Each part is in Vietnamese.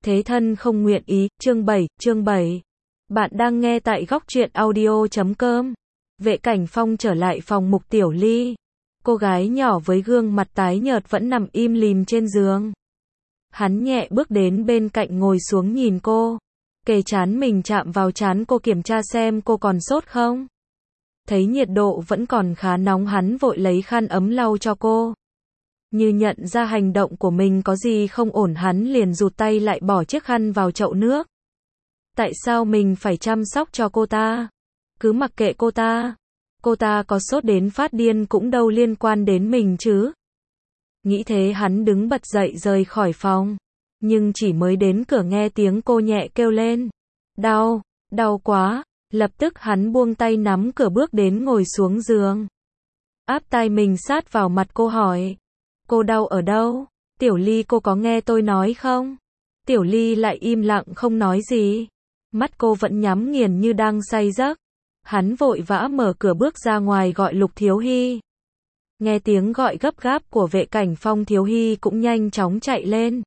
Thế thân không nguyện ý, chương 7. Bạn đang nghe tại góc truyện audio.com. Vệ Cảnh Phong trở lại phòng Mục Tiểu Ly. Cô gái nhỏ với gương mặt tái nhợt vẫn nằm im lìm trên giường. Hắn nhẹ bước đến bên cạnh ngồi xuống nhìn cô. Kề trán mình chạm vào trán cô kiểm tra xem cô còn sốt không. Thấy nhiệt độ vẫn còn khá nóng, hắn vội lấy khăn ấm lau cho cô. Như nhận ra hành động của mình có gì không ổn, hắn liền rụt tay lại bỏ chiếc khăn vào chậu nước. Tại sao mình phải chăm sóc cho cô ta? Cứ mặc kệ cô ta. Cô ta có sốt đến phát điên cũng đâu liên quan đến mình chứ. Nghĩ thế hắn đứng bật dậy rời khỏi phòng. Nhưng chỉ mới đến cửa nghe tiếng cô nhẹ kêu lên. Đau, đau quá. Lập tức hắn buông tay nắm cửa bước đến ngồi xuống giường. Áp tai mình sát vào mặt cô hỏi. Cô đau ở đâu? Tiểu Ly, cô có nghe tôi nói không? Tiểu Ly lại im lặng không nói gì. Mắt cô vẫn nhắm nghiền như đang say giấc. Hắn vội vã mở cửa bước ra ngoài gọi Lục Thiếu Hy. Nghe tiếng gọi gấp gáp của Vệ Cảnh Phong, Thiếu Hy cũng nhanh chóng chạy lên.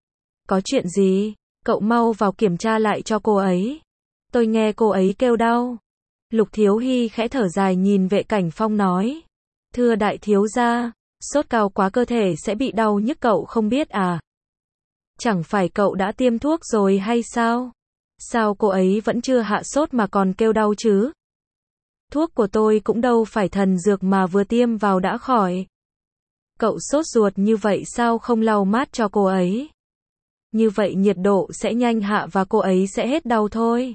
Có chuyện gì? Cậu mau vào kiểm tra lại cho cô ấy. Tôi nghe cô ấy kêu đau. Lục Thiếu Hy khẽ thở dài nhìn Vệ Cảnh Phong nói. Thưa đại thiếu gia, sốt cao quá cơ thể sẽ bị đau nhức, cậu không biết à? Chẳng phải cậu đã tiêm thuốc rồi hay sao? Sao cô ấy vẫn chưa hạ sốt mà còn kêu đau chứ? Thuốc của tôi cũng đâu phải thần dược mà vừa tiêm vào đã khỏi. Cậu sốt ruột như vậy sao không lau mát cho cô ấy? Như vậy nhiệt độ sẽ nhanh hạ và cô ấy sẽ hết đau thôi.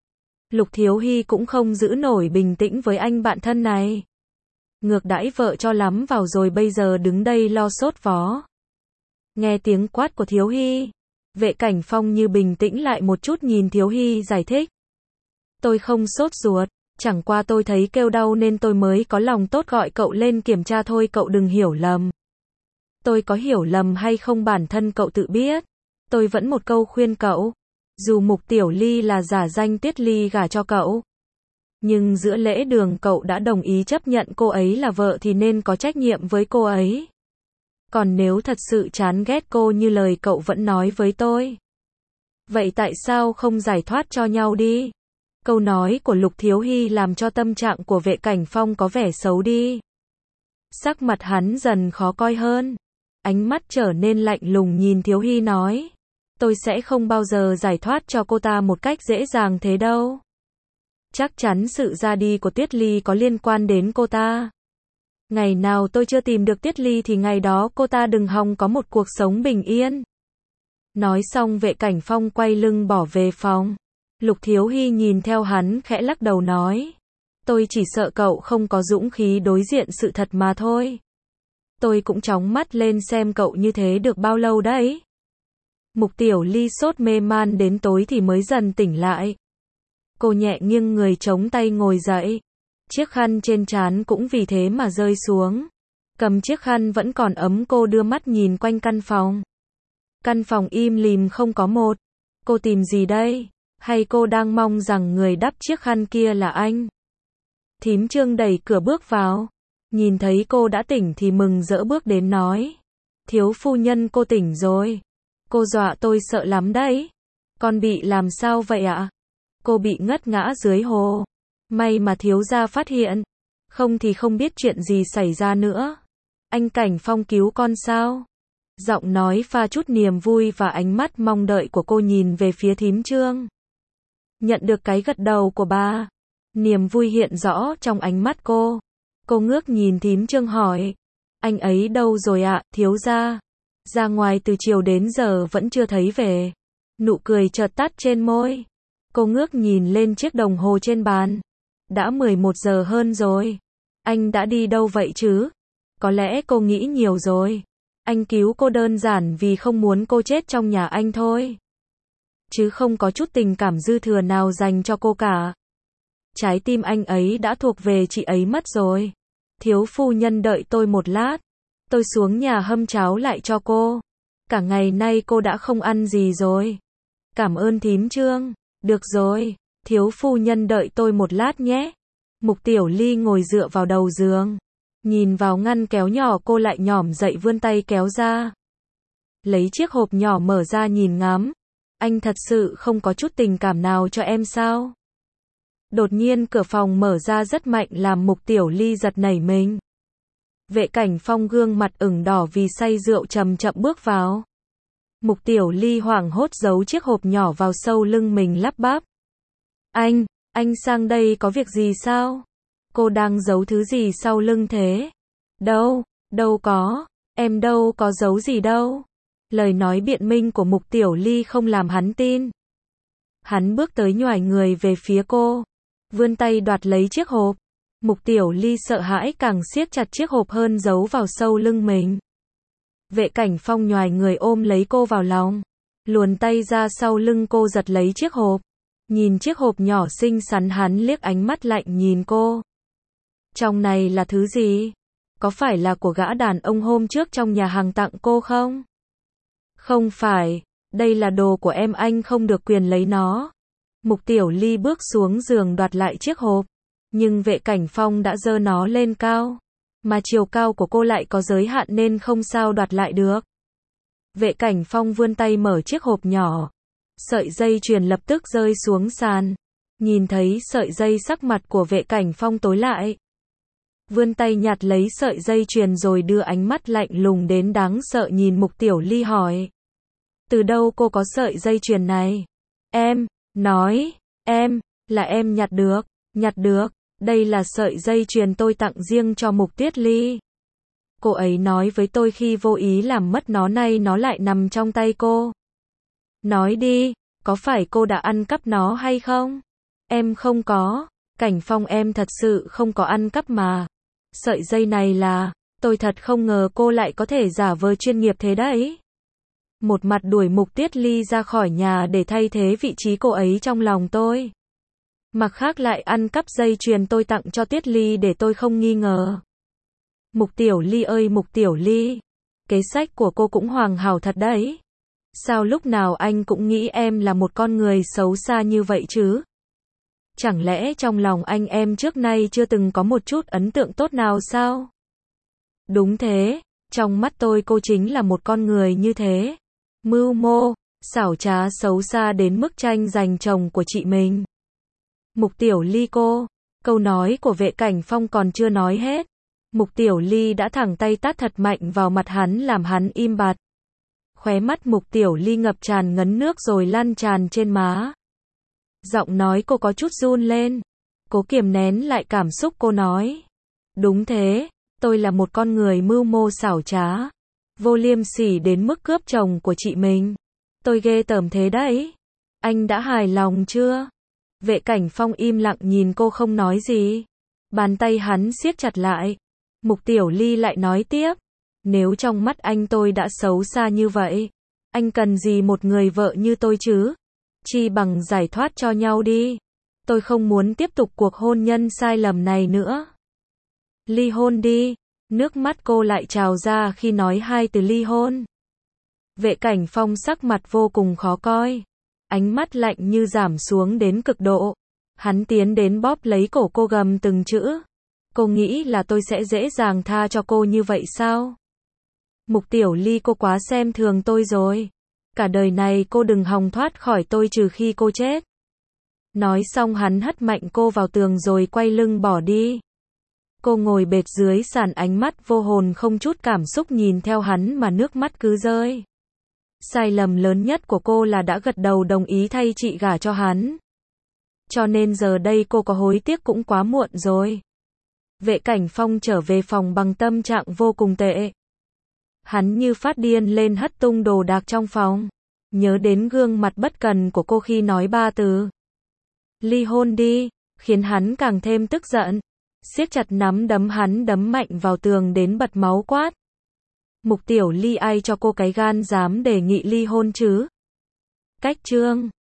Lục Thiếu Hy cũng không giữ nổi bình tĩnh với anh bạn thân này. Ngược đãi vợ cho lắm vào rồi bây giờ đứng đây lo sốt vó. Nghe tiếng quát của Thiếu Hy, Vệ Cảnh Phong như bình tĩnh lại một chút, nhìn Thiếu Hy giải thích. Tôi không sốt ruột, chẳng qua tôi thấy kêu đau nên tôi mới có lòng tốt gọi cậu lên kiểm tra thôi, cậu đừng hiểu lầm. Tôi có hiểu lầm hay không bản thân cậu tự biết. Tôi vẫn một câu khuyên cậu. Dù Mục Tiểu Ly là giả danh Tuyết Ly gả cho cậu, nhưng giữa lễ đường cậu đã đồng ý chấp nhận cô ấy là vợ thì nên có trách nhiệm với cô ấy. Còn nếu thật sự chán ghét cô như lời cậu vẫn nói với tôi, vậy tại sao không giải thoát cho nhau đi? Câu nói của Lục Thiếu Hy làm cho tâm trạng của Vệ Cảnh Phong có vẻ xấu đi. Sắc mặt hắn dần khó coi hơn. Ánh mắt trở nên lạnh lùng nhìn Thiếu Hy nói. Tôi sẽ không bao giờ giải thoát cho cô ta một cách dễ dàng thế đâu. Chắc chắn sự ra đi của Tuyết Ly có liên quan đến cô ta. Ngày nào tôi chưa tìm được Tuyết Ly thì ngày đó cô ta đừng hòng có một cuộc sống bình yên. Nói xong Vệ Cảnh Phong quay lưng bỏ về phòng. Lục Thiếu Hy nhìn theo hắn khẽ lắc đầu nói. Tôi chỉ sợ cậu không có dũng khí đối diện sự thật mà thôi. Tôi cũng chóng mắt lên xem cậu như thế được bao lâu đấy. Mục Tiểu Ly sốt mê man đến tối thì mới dần tỉnh lại. Cô nhẹ nghiêng người chống tay ngồi dậy. Chiếc khăn trên trán cũng vì thế mà rơi xuống. Cầm chiếc khăn vẫn còn ấm, cô đưa mắt nhìn quanh căn phòng. Căn phòng im lìm không có một. Cô tìm gì đây? Hay cô đang mong rằng người đắp chiếc khăn kia là anh? Thím Trương đẩy cửa bước vào. Nhìn thấy cô đã tỉnh thì mừng rỡ bước đến nói. Thiếu phu nhân, cô tỉnh rồi. Cô dọa tôi sợ lắm đấy. Con bị làm sao vậy ạ? Cô bị ngất ngã dưới hồ. May mà thiếu gia phát hiện. Không thì không biết chuyện gì xảy ra nữa. Anh Cảnh Phong cứu con sao? Giọng nói pha chút niềm vui và ánh mắt mong đợi của cô nhìn về phía thím Trương. Nhận được cái gật đầu của bà. Niềm vui hiện rõ trong ánh mắt cô. Cô ngước nhìn thím Trương hỏi. Anh ấy đâu rồi ạ, thiếu gia? Ra ngoài từ chiều đến giờ vẫn chưa thấy về. Nụ cười chợt tắt trên môi. Cô ngước nhìn lên chiếc đồng hồ trên bàn. Đã 11 giờ hơn rồi. Anh đã đi đâu vậy chứ? Có lẽ cô nghĩ nhiều rồi. Anh cứu cô đơn giản vì không muốn cô chết trong nhà anh thôi. Chứ không có chút tình cảm dư thừa nào dành cho cô cả. Trái tim anh ấy đã thuộc về chị ấy mất rồi. Thiếu phu nhân đợi tôi một lát. Tôi xuống nhà hâm cháo lại cho cô. Cả ngày nay cô đã không ăn gì rồi. Cảm ơn thím Trương. Được rồi, thiếu phu nhân đợi tôi một lát nhé. Mục Tiểu Ly ngồi dựa vào đầu giường. Nhìn vào ngăn kéo nhỏ, cô lại nhỏm dậy vươn tay kéo ra. Lấy chiếc hộp nhỏ mở ra nhìn ngắm. anh thật sự không có chút tình cảm nào cho em sao? Đột nhiên cửa phòng mở ra rất mạnh làm Mục Tiểu Ly giật nảy mình. Vệ Cảnh Phong gương mặt ửng đỏ vì say rượu chậm chậm bước vào. Mục Tiểu Ly hoảng hốt giấu chiếc hộp nhỏ vào sau lưng mình lắp bắp. Anh sang đây có việc gì sao? Cô đang giấu thứ gì sau lưng thế? Đâu có, em đâu có giấu gì đâu. Lời nói biện minh của Mục Tiểu Ly không làm hắn tin. Hắn bước tới nhoài người về phía cô, vươn tay đoạt lấy chiếc hộp. Mục Tiểu Ly sợ hãi càng siết chặt chiếc hộp hơn giấu vào sau lưng mình. Vệ Cảnh Phong nhoài người ôm lấy cô vào lòng, luồn tay ra sau lưng cô giật lấy chiếc hộp. Nhìn chiếc hộp nhỏ xinh xắn hắn liếc ánh mắt lạnh nhìn cô. Trong này là thứ gì? Có phải là của gã đàn ông hôm trước trong nhà hàng tặng cô không? Không phải, đây là đồ của em, anh không được quyền lấy nó. Mục Tiểu Ly bước xuống giường đoạt lại chiếc hộp, nhưng Vệ Cảnh Phong đã giơ nó lên cao, mà chiều cao của cô lại có giới hạn nên không sao đoạt lại được. Vệ Cảnh Phong vươn tay mở chiếc hộp nhỏ, sợi dây chuyền lập tức rơi xuống sàn. Nhìn thấy sợi dây sắc mặt của Vệ Cảnh Phong tối lại. Vươn tay nhặt lấy sợi dây chuyền rồi đưa ánh mắt lạnh lùng đến đáng sợ nhìn Mục Tiểu Ly hỏi. Từ đâu cô có sợi dây chuyền này? Là em nhặt được, đây là sợi dây chuyền tôi tặng riêng cho Mục Tiết Ly. Cô ấy nói với tôi khi vô ý làm mất nó, nay nó lại nằm trong tay cô. Nói đi, có phải cô đã ăn cắp nó hay không? Em không có, Cảnh Phong, em thật sự không có ăn cắp mà. Sợi dây này là, tôi thật không ngờ cô lại có thể giả vờ chuyên nghiệp thế đấy. Một mặt đuổi Mục Tiết Ly ra khỏi nhà để thay thế vị trí cô ấy trong lòng tôi. Mặt khác lại ăn cắp dây chuyền tôi tặng cho Tiết Ly để tôi không nghi ngờ. Mục Tiểu Ly ơi Mục Tiểu Ly, kế sách của cô cũng hoàn hảo thật đấy. Sao lúc nào anh cũng nghĩ em là một con người xấu xa như vậy chứ? Chẳng lẽ trong lòng anh em trước nay chưa từng có một chút ấn tượng tốt nào sao? Đúng thế, trong mắt tôi cô chính là một con người như thế. Mưu mô, xảo trá xấu xa đến mức tranh giành chồng của chị mình. Mục Tiểu Ly cô, câu nói của Vệ Cảnh Phong còn chưa nói hết. Mục Tiểu Ly đã thẳng tay tát thật mạnh vào mặt hắn làm hắn im bặt. Khóe mắt Mục Tiểu Ly ngập tràn ngấn nước rồi lan tràn trên má. Giọng nói cô có chút run lên. Cố kiềm nén lại cảm xúc cô nói. Đúng thế, tôi là một con người mưu mô xảo trá. Vô liêm sỉ đến mức cướp chồng của chị mình. Tôi ghê tởm thế đấy. Anh đã hài lòng chưa? Vệ Cảnh Phong im lặng nhìn cô không nói gì. Bàn tay hắn siết chặt lại. Mục Tiểu Ly lại nói tiếp. Nếu trong mắt anh tôi đã xấu xa như vậy, anh cần gì một người vợ như tôi chứ? Chi bằng giải thoát cho nhau đi. Tôi không muốn tiếp tục cuộc hôn nhân sai lầm này nữa. Ly hôn đi. Nước mắt cô lại trào ra khi nói hai từ ly hôn. Vệ Cảnh Phong sắc mặt vô cùng khó coi. Ánh mắt lạnh như giảm xuống đến cực độ. Hắn tiến đến bóp lấy cổ cô gầm từng chữ. Cô nghĩ là tôi sẽ dễ dàng tha cho cô như vậy sao? Mục Tiểu Ly cô quá xem thường tôi rồi. Cả đời này cô đừng hòng thoát khỏi tôi trừ khi cô chết. Nói xong hắn hất mạnh cô vào tường rồi quay lưng bỏ đi. Cô ngồi bệt dưới sàn ánh mắt vô hồn không chút cảm xúc nhìn theo hắn mà nước mắt cứ rơi. Sai lầm lớn nhất của cô là đã gật đầu đồng ý thay chị gả cho hắn. Cho nên giờ đây cô có hối tiếc cũng quá muộn rồi. Vệ Cảnh Phong trở về phòng bằng tâm trạng vô cùng tệ. Hắn như phát điên lên hất tung đồ đạc trong phòng. Nhớ đến gương mặt bất cần của cô khi nói ba từ ly hôn đi, khiến hắn càng thêm tức giận. Siết chặt nắm đấm hắn đấm mạnh vào tường đến bật máu quát. Mục Tiểu Ly ai cho cô cái gan dám đề nghị ly hôn chứ? Cách chương